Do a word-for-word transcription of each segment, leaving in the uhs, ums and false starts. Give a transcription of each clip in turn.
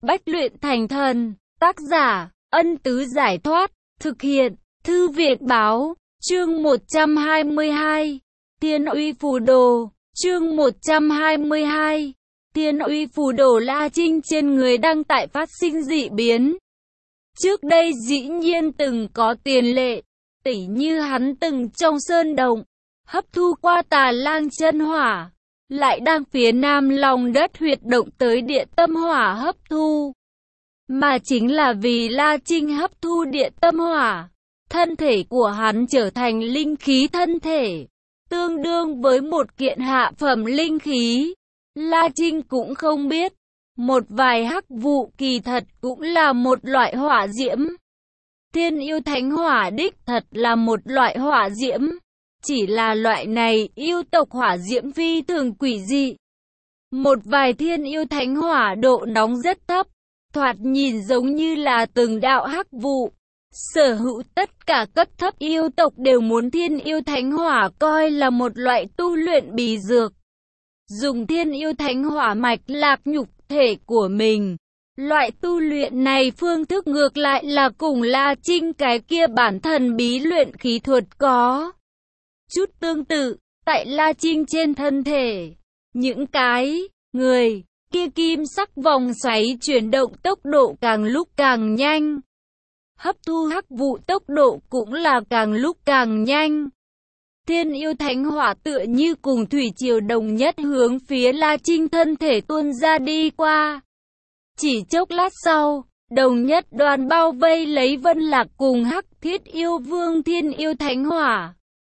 Bách luyện thành thần. Tác giả, Ân Tứ Giải Thoát. Thực hiện, Thư Việt Báo. Chương một trăm hai mươi hai. Thiên uy phù đồ. Chương một trăm hai mươi hai. Thiên uy phù đồ. La Trinh trên người đang tại phát sinh dị biến. Trước đây dĩ nhiên từng có tiền lệ, tỉ như hắn từng trong sơn động, hấp thu qua Tà Lang chân hỏa, lại đang phía nam lòng đất huyệt động tới địa tâm hỏa hấp thu. Mà chính là vì La Trinh hấp thu địa tâm hỏa, thân thể của hắn trở thành linh khí thân thể, tương đương với một kiện hạ phẩm linh khí. La Trinh cũng không biết, một vài hắc vụ kỳ thật cũng là một loại hỏa diễm. Thiên yêu thánh hỏa đích thật là một loại hỏa diễm, chỉ là loại này yêu tộc hỏa diễm phi thường quỷ dị. Một vài thiên yêu thánh hỏa độ nóng rất thấp, thoạt nhìn giống như là từng đạo hắc vụ. Sở hữu tất cả cấp thấp yêu tộc đều muốn thiên yêu thánh hỏa coi là một loại tu luyện bí dược. Dùng thiên yêu thánh hỏa mạch lạc nhục thể của mình. Loại tu luyện này phương thức ngược lại là cùng La Trinh cái kia bản thần bí luyện khí thuật có chút tương tự. Tại La Trinh trên thân thể, những cái người kia kim sắc vòng xoáy chuyển động tốc độ càng lúc càng nhanh. Hấp thu hắc vụ tốc độ cũng là càng lúc càng nhanh. Thiên yêu thánh hỏa tựa như cùng thủy triều đồng nhất hướng phía La Trinh thân thể tuôn ra đi qua. Chỉ chốc lát sau, đồng nhất đoàn bao vây lấy Vân Lạc cùng Hắc Thiết yêu vương thiên yêu thánh hỏa.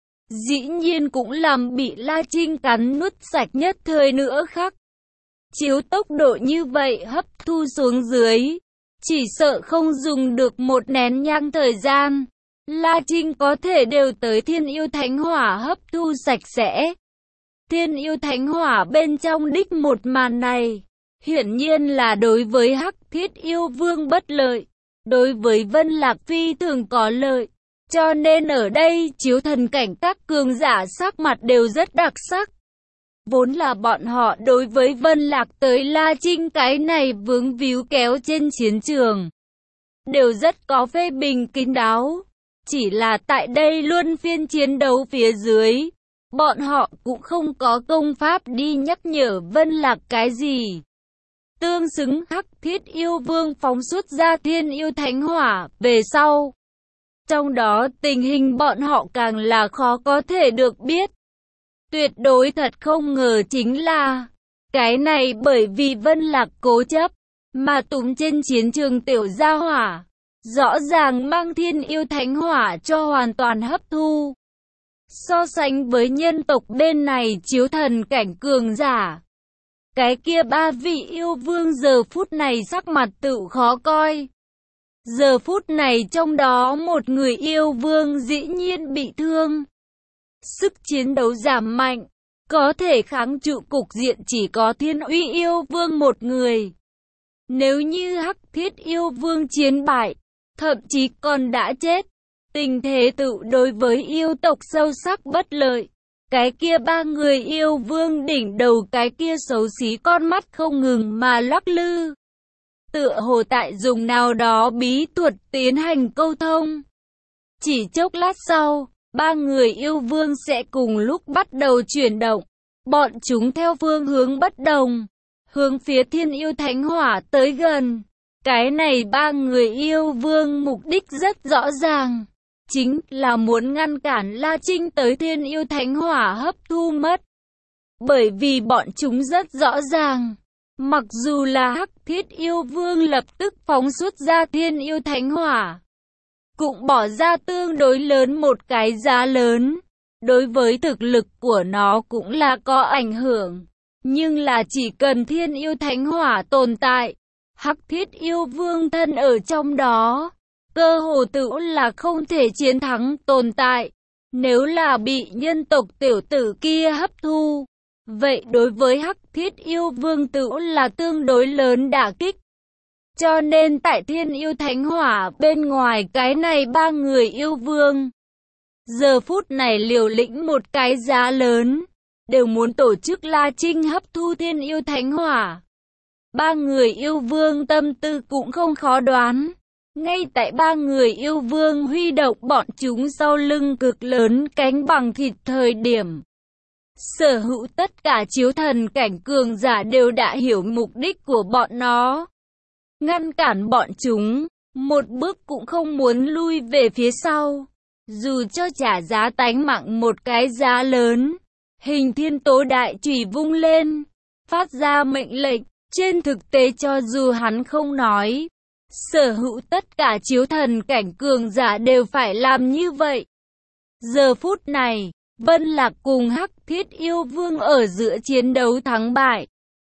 Dĩ nhiên cũng làm bị La Trinh cắn nuốt sạch nhất thời nữa khắc. Chiếu tốc độ như vậy hấp thu xuống dưới, chỉ sợ không dùng được một nén nhang thời gian, La Trinh có thể đều tới thiên yêu thánh hỏa hấp thu sạch sẽ. Thiên yêu thánh hỏa bên trong đích một màn này, hiển nhiên là đối với Hắc Thiết yêu vương bất lợi, đối với Vân Lạc phi thường có lợi. Cho nên ở đây chiếu thần cảnh các cường giả sắc mặt đều rất đặc sắc. Vốn là bọn họ đối với Vân Lạc tới La Trinh cái này vướng víu kéo trên chiến trường, đều rất có phê bình kín đáo. Chỉ là tại đây luân phiên chiến đấu phía dưới, bọn họ cũng không có công pháp đi nhắc nhở Vân Lạc cái gì. Tương xứng Hắc Thiết yêu vương phóng xuất ra thiên yêu thánh hỏa về sau. Trong đó tình hình bọn họ càng là khó có thể được biết. Tuyệt đối thật không ngờ chính là cái này bởi vì Vân Lạc cố chấp mà túm trên chiến trường tiểu gia hỏa, rõ ràng mang thiên yêu thánh hỏa cho hoàn toàn hấp thu. So sánh với nhân tộc bên này chiếu thần cảnh cường giả, cái kia ba vị yêu vương giờ phút này sắc mặt tự khó coi. Giờ phút này trong đó một người yêu vương dĩ nhiên bị thương, sức chiến đấu giảm mạnh, có thể kháng trụ cục diện chỉ có thiên uy yêu vương một người. Nếu như Hắc Thiết yêu vương chiến bại, thậm chí còn đã chết, tình thế tự đối với yêu tộc sâu sắc bất lợi. Cái kia ba người yêu vương đỉnh đầu cái kia xấu xí con mắt không ngừng mà lắc lư, tựa hồ tại dùng nào đó bí thuật tiến hành câu thông. Chỉ chốc lát sau, ba người yêu vương sẽ cùng lúc bắt đầu chuyển động. Bọn chúng theo phương hướng bất đồng, hướng phía thiên yêu thánh hỏa tới gần. Cái này ba người yêu vương mục đích rất rõ ràng, chính là muốn ngăn cản La Trinh tới thiên yêu thánh hỏa hấp thu mất. Bởi vì bọn chúng rất rõ ràng, mặc dù là Hắc Thiết yêu vương lập tức phóng xuất ra thiên yêu thánh hỏa, cũng bỏ ra tương đối lớn một cái giá lớn, đối với thực lực của nó cũng là có ảnh hưởng. Nhưng là chỉ cần thiên yêu thánh hỏa tồn tại, Hắc Thiết yêu vương thân ở trong đó, cơ hồ tự là không thể chiến thắng tồn tại. Nếu là bị nhân tộc tiểu tử kia hấp thu, vậy đối với Hắc Thiết yêu vương tự là tương đối lớn đả kích. Cho nên tại thiên yêu thánh hỏa bên ngoài cái này ba người yêu vương, giờ phút này liều lĩnh một cái giá lớn, đều muốn tổ chức La Trinh hấp thu thiên yêu thánh hỏa. Ba người yêu vương tâm tư cũng không khó đoán. Ngay tại ba người yêu vương huy động bọn chúng sau lưng cực lớn cánh bằng thịt thời điểm, sở hữu tất cả chiếu thần cảnh cường giả đều đã hiểu mục đích của bọn nó. Ngăn cản bọn chúng, một bước cũng không muốn lui về phía sau. Dù cho trả giá tánh mạng một cái giá lớn, Hình Thiên Tố đại chùy vung lên, phát ra mệnh lệnh. Trên thực tế cho dù hắn không nói, sở hữu tất cả chiếu thần cảnh cường giả đều phải làm như vậy. Giờ phút này, Vân Lạc cùng Hắc Thiết Yêu Vương ở giữa chiến đấu thắng bại.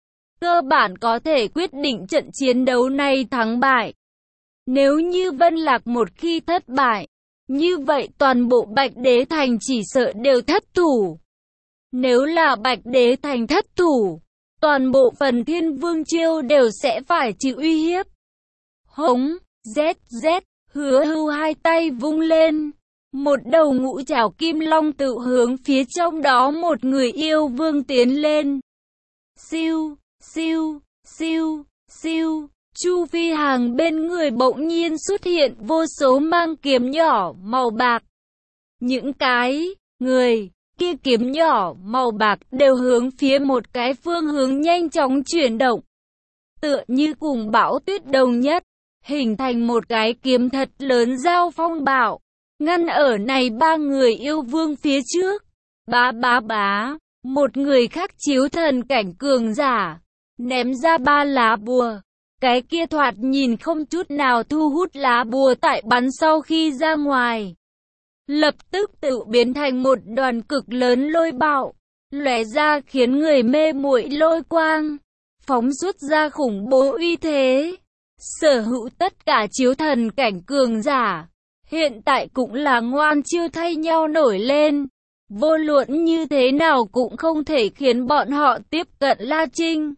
Cơ bản có thể quyết định trận chiến đấu này thắng bại. Nếu như Vân Lạc một khi thất bại, như vậy toàn bộ Bạch Đế Thành chỉ sợ đều thất thủ. Nếu là Bạch Đế Thành thất thủ, toàn bộ phần Thiên Vương Triều đều sẽ phải chịu uy hiếp. Hống, Z Z, Hứa Hưu hai tay vung lên. Một đầu ngũ trảo kim long tự hướng phía trong đó một người yêu vương tiến lên. Siêu, siêu, siêu, siêu. Chu Phi Hằng bên người bỗng nhiên xuất hiện vô số mang kiếm nhỏ màu bạc. Những cái người kia kiếm nhỏ màu bạc đều hướng phía một cái phương hướng nhanh chóng chuyển động. Tựa như cùng bão tuyết đồng nhất, hình thành một cái kiếm thật lớn giao phong bạo. Ngăn ở này ba người yêu vương phía trước. Bá bá bá, một người khác chiếu thần cảnh cường giả, ném ra ba lá bùa. Cái kia thoạt nhìn không chút nào thu hút lá bùa tại bắn sau khi ra ngoài, lập tức tự biến thành một đoàn cực lớn lôi bạo, lóe ra khiến người mê muội lôi quang, phóng xuất ra khủng bố uy thế. Sở hữu tất cả chiếu thần cảnh cường giả, hiện tại cũng là ngoan chiêu thay nhau nổi lên. Vô luận như thế nào cũng không thể khiến bọn họ tiếp cận La Trinh.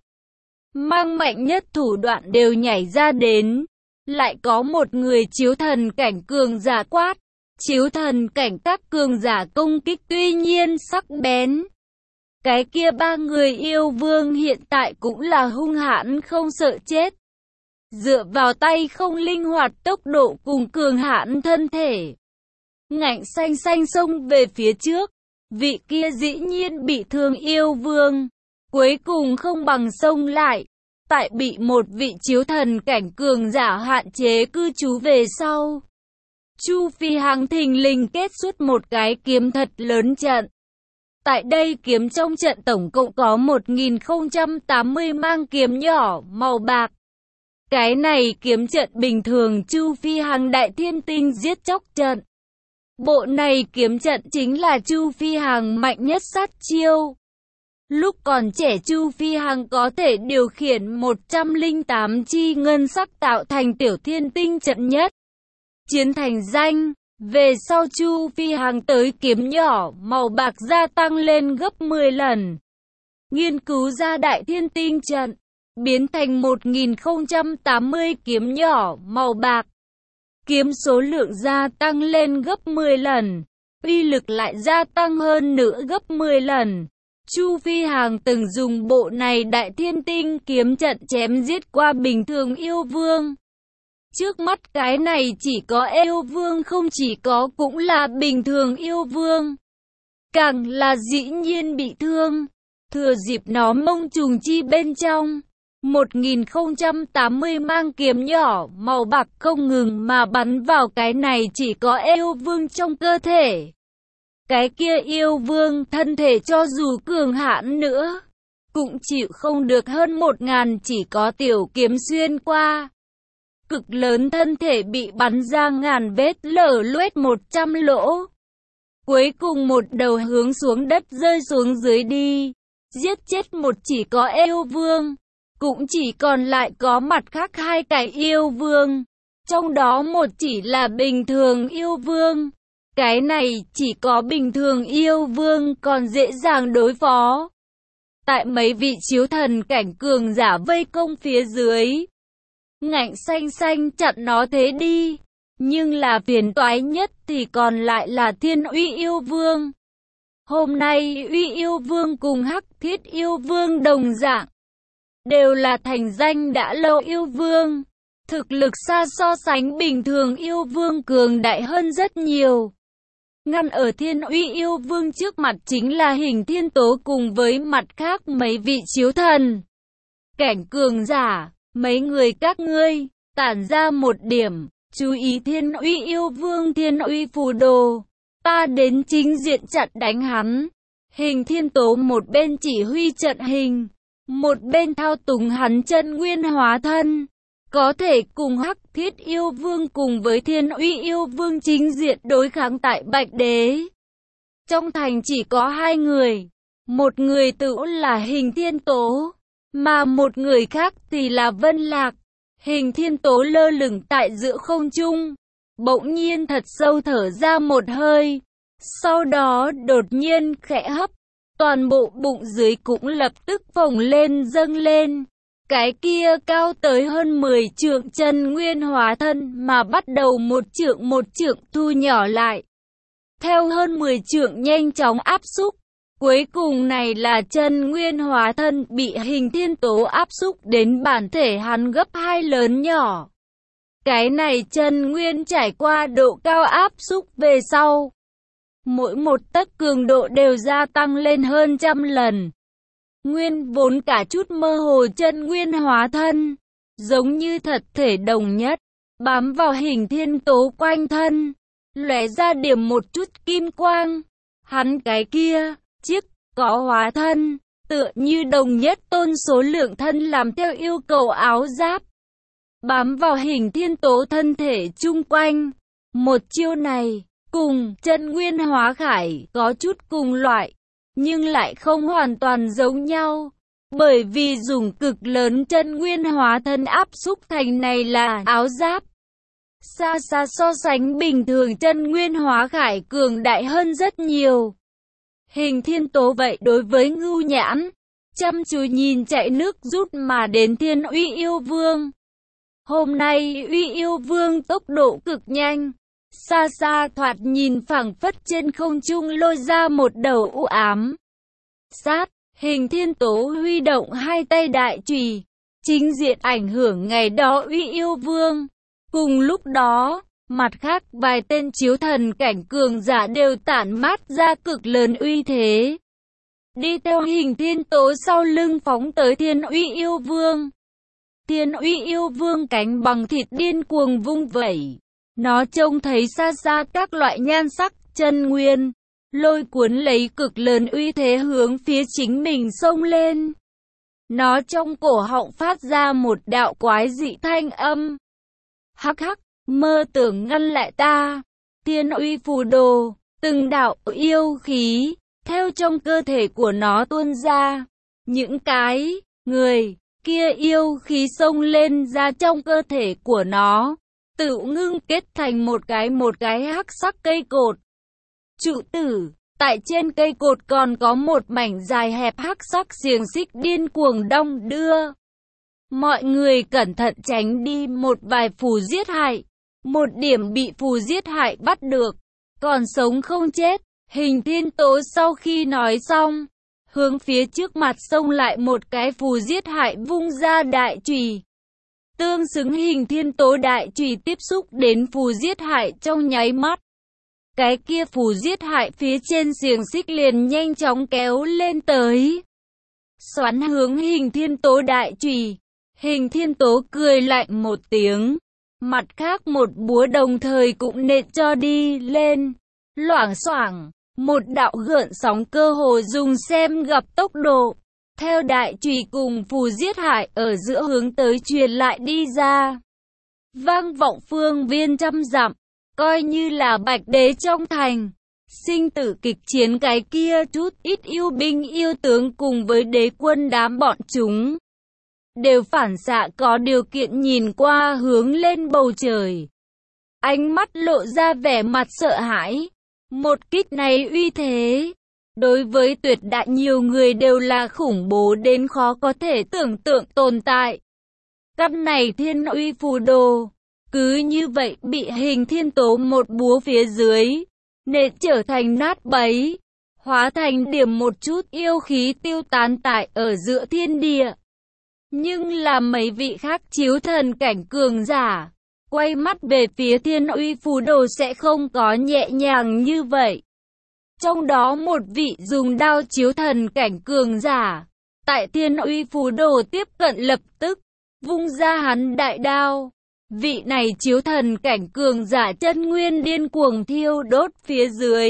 Mang mạnh nhất thủ đoạn đều nhảy ra đến. Lại có một người chiếu thần cảnh cường giả quát. Chiếu thần cảnh các cường giả công kích tuy nhiên sắc bén. Cái kia ba người yêu vương hiện tại cũng là hung hãn không sợ chết. Dựa vào tay không linh hoạt tốc độ cùng cường hãn thân thể, ngạnh xanh xanh xông về phía trước. Vị kia dĩ nhiên bị thương yêu vương, cuối cùng không bằng xông lại. Tại bị một vị chiếu thần cảnh cường giả hạn chế cư trú về sau, Chu Phi Hằng thình lình kết xuất một cái kiếm thật lớn trận. Tại đây kiếm trong trận tổng cộng có một nghìn không trăm tám mươi mang kiếm nhỏ màu bạc. Cái này kiếm trận bình thường Chu Phi Hằng đại thiên tinh giết chóc trận. Bộ này kiếm trận chính là Chu Phi Hằng mạnh nhất sát chiêu. Lúc còn trẻ Chu Phi Hằng có thể điều khiển một trăm lẻ tám chi ngân sắc tạo thành tiểu thiên tinh trận nhất. Chiến thành danh, về sau Chu Phi Hằng tới kiếm nhỏ màu bạc gia tăng lên gấp mười lần. Nghiên cứu ra đại thiên tinh trận, biến thành một nghìn không trăm tám mươi kiếm nhỏ màu bạc. Kiếm số lượng gia tăng lên gấp mười lần, uy lực lại gia tăng hơn nữa gấp mười lần. Chu Phi Hằng từng dùng bộ này đại thiên tinh kiếm trận chém giết qua bình thường yêu vương. Trước mắt cái này chỉ có yêu vương không chỉ có cũng là bình thường yêu vương. Càng là dĩ nhiên bị thương. Thừa dịp nó mông trùng chi bên trong. một nghìn không trăm tám mươi mang kiếm nhỏ màu bạc không ngừng mà bắn vào cái này chỉ có yêu vương trong cơ thể. Cái kia yêu vương thân thể cho dù cường hãn nữa, cũng chịu không được hơn một ngàn chỉ có tiểu kiếm xuyên qua. Cực lớn thân thể bị bắn ra ngàn vết lở loét một trăm lỗ. Cuối cùng một đầu hướng xuống đất rơi xuống dưới đi. Giết chết một chỉ có yêu vương. Cũng chỉ còn lại có mặt khác hai cái yêu vương. Trong đó một chỉ là bình thường yêu vương. Cái này chỉ có bình thường yêu vương còn dễ dàng đối phó. Tại mấy vị chiếu thần cảnh cường giả vây công phía dưới, ngạnh xanh xanh chặn nó thế đi. Nhưng là phiền toái nhất thì còn lại là Thiên Uy yêu vương. Hôm nay Uy yêu vương cùng Hắc Thiết yêu vương đồng dạng đều là thành danh đã lâu yêu vương. Thực lực xa so sánh bình thường yêu vương cường đại hơn rất nhiều. Ngăn ở Thiên Uy yêu vương trước mặt chính là Hình Thiên Tố cùng với mặt khác mấy vị chiếu thần. Cảnh cường giả, mấy người các ngươi, tản ra một điểm, chú ý Thiên Uy yêu vương Thiên Uy phù đồ. Ta đến chính diện chặn đánh hắn. Hình Thiên Tố một bên chỉ huy trận hình, một bên thao túng hắn chân nguyên hóa thân. Có thể cùng Hắc Thiết yêu vương cùng với Thiên Uy yêu vương chính diện đối kháng tại Bạch Đế. Trong thành chỉ có hai người, một người tự là Hình Thiên Tố, mà một người khác thì là Vân Lạc. Hình Thiên Tố lơ lửng tại giữa không trung, bỗng nhiên thật sâu thở ra một hơi, sau đó đột nhiên khẽ hấp, toàn bộ bụng dưới cũng lập tức phồng lên dâng lên. Cái kia cao tới hơn mười trượng chân nguyên hóa thân mà bắt đầu một trượng một trượng thu nhỏ lại. Theo hơn mười trượng nhanh chóng áp xúc. Cuối cùng này là chân nguyên hóa thân bị Hình Thiên Tố áp xúc đến bản thể hắn gấp hai lớn nhỏ. Cái này chân nguyên trải qua độ cao áp xúc về sau. Mỗi một tấc cường độ đều gia tăng lên hơn trăm lần. Nguyên vốn cả chút mơ hồ chân nguyên hóa thân, giống như thật thể đồng nhất, bám vào Hình Thiên Tố quanh thân, lóe ra điểm một chút kim quang. Hắn cái kia, chiếc, có hóa thân, tựa như đồng nhất tôn số lượng thân làm theo yêu cầu áo giáp, bám vào Hình Thiên Tố thân thể chung quanh. Một chiêu này, cùng chân nguyên hóa khải có chút cùng loại, nhưng lại không hoàn toàn giống nhau, bởi vì dùng cực lớn chân nguyên hóa thân áp xúc thành này là áo giáp. Xa xa so sánh bình thường chân nguyên hóa khải cường đại hơn rất nhiều. Hình Thiên Tố vậy đối với Ngưu Nhãn, chăm chú nhìn chạy nước rút mà đến Thiên Uy yêu vương. Hôm nay Uy yêu vương tốc độ cực nhanh, xa xa thoạt nhìn phảng phất trên không trung lôi ra một đầu u ám. Sát, Hình Thiên Tố huy động hai tay đại chùy, chính diện ảnh hưởng ngày đó Uy yêu vương. Cùng lúc đó, mặt khác vài tên chiếu thần cảnh cường giả đều tản mát ra cực lớn uy thế. Đi theo Hình Thiên Tố sau lưng phóng tới Thiên Uy yêu vương. Thiên Uy yêu vương cánh bằng thịt điên cuồng vung vẩy. Nó trông thấy xa xa các loại nhan sắc, chân nguyên, lôi cuốn lấy cực lớn uy thế hướng phía chính mình xông lên. Nó trong cổ họng phát ra một đạo quái dị thanh âm. Hắc hắc, mơ tưởng ngăn lại ta. Thiên Uy phù đồ, từng đạo yêu khí, theo trong cơ thể của nó tuôn ra. Những cái, người, kia yêu khí xông lên ra trong cơ thể của nó, tự ngưng kết thành một cái một cái hắc sắc cây cột. Trụ tử, tại trên cây cột còn có một mảnh dài hẹp hắc sắc xiềng xích điên cuồng đong đưa. Mọi người cẩn thận tránh đi một vài phù giết hại. Một điểm bị phù giết hại bắt được, còn sống không chết. Hình Thiên Tố sau khi nói xong, hướng phía trước mặt xông lại một cái phù giết hại vung ra đại chùy. Tương xứng Hình Thiên Tố đại chùy tiếp xúc đến phù giết hại trong nháy mắt. Cái kia phù giết hại phía trên xiềng xích liền nhanh chóng kéo lên tới. Xoắn hướng Hình Thiên Tố đại chùy. Hình Thiên Tố cười lạnh một tiếng. Mặt khác một búa đồng thời cũng nện cho đi lên. Loảng xoảng, một đạo gợn sóng cơ hồ dùng xem gặp tốc độ. Theo đại chùy cùng phù giết hại ở giữa hướng tới truyền lại đi ra. Vang vọng phương viên trăm dặm, coi như là Bạch Đế trong thành. Sinh tử kịch chiến cái kia chút ít yêu binh yêu tướng cùng với đế quân đám bọn chúng. Đều phản xạ có điều kiện nhìn qua hướng lên bầu trời. Ánh mắt lộ ra vẻ mặt sợ hãi. Một kích này uy thế, đối với tuyệt đại nhiều người đều là khủng bố đến khó có thể tưởng tượng tồn tại. Căn này Thiên Uy phù đồ, cứ như vậy bị Hình Thiên Tố một búa phía dưới, nện trở thành nát bấy, hóa thành điểm một chút yêu khí tiêu tán tại ở giữa thiên địa. Nhưng là mấy vị khác chiếu thần cảnh cường giả, quay mắt về phía Thiên Uy Phù Đồ sẽ không có nhẹ nhàng như vậy. Trong đó một vị dùng đao chiếu thần cảnh cường giả, tại Thiên Uy Phù Đồ tiếp cận lập tức, vung ra hắn đại đao. Vị này chiếu thần cảnh cường giả chân nguyên điên cuồng thiêu đốt phía dưới.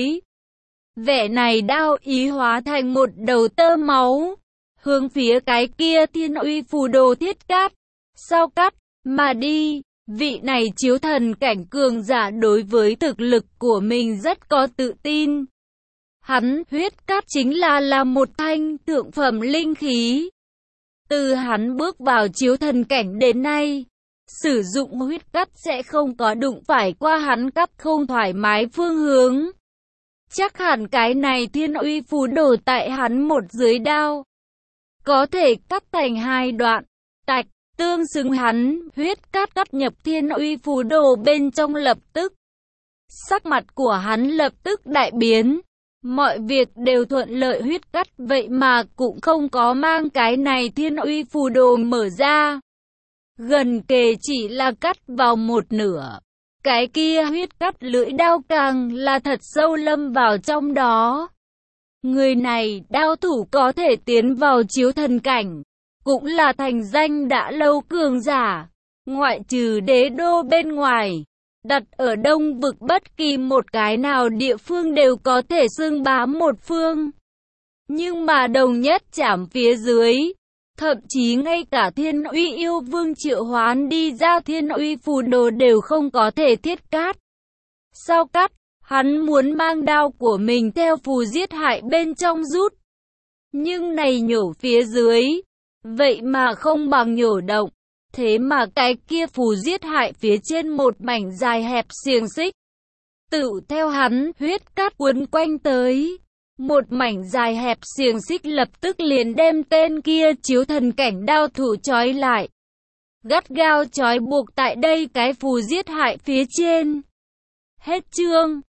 Vẻ này đao ý hóa thành một đầu tơ máu, hướng phía cái kia Thiên Uy Phù Đồ thiết cát, sao cắt, mà đi. Vị này chiếu thần cảnh cường giả đối với thực lực của mình rất có tự tin. Hắn huyết cát chính là là một thanh thượng phẩm linh khí. Từ hắn bước vào chiếu thần cảnh đến nay, sử dụng huyết cát sẽ không có đụng phải qua hắn cắt không thoải mái phương hướng. Chắc hẳn cái này Thiên Uy Phù Đồ tại hắn một dưới đao, có thể cắt thành hai đoạn, tạch, tương xứng hắn, huyết cát cắt nhập Thiên Uy Phù Đồ bên trong lập tức. Sắc mặt của hắn lập tức đại biến, mọi việc đều thuận lợi huyết cắt vậy mà cũng không có mang cái này Thiên Uy Phù Đồ mở ra. Gần kề chỉ là cắt vào một nửa. Cái kia huyết cắt lưỡi đao càng là thật sâu lâm vào trong đó. Người này đao thủ có thể tiến vào chiếu thần cảnh, cũng là thành danh đã lâu cường giả, ngoại trừ đế đô bên ngoài, đặt ở Đông vực bất kỳ một cái nào địa phương đều có thể xưng bá một phương. Nhưng mà đồng nhất chạm phía dưới, thậm chí ngay cả Thiên Uy yêu vương triệu hoán đi ra Thiên Uy Phù Đồ đều không có thể thiết cát. Sao cắt, hắn muốn mang đao của mình theo phù giết hại bên trong rút. Nhưng này nhổ phía dưới, vậy mà không bằng nhổ động. Thế mà cái kia phù giết hại phía trên một mảnh dài hẹp xiềng xích. Tự theo hắn huyết cát quấn quanh tới. Một mảnh dài hẹp xiềng xích lập tức liền đem tên kia chiếu thần cảnh đao thủ trói lại. Gắt gao trói buộc tại đây cái phù giết hại phía trên. Hết chương.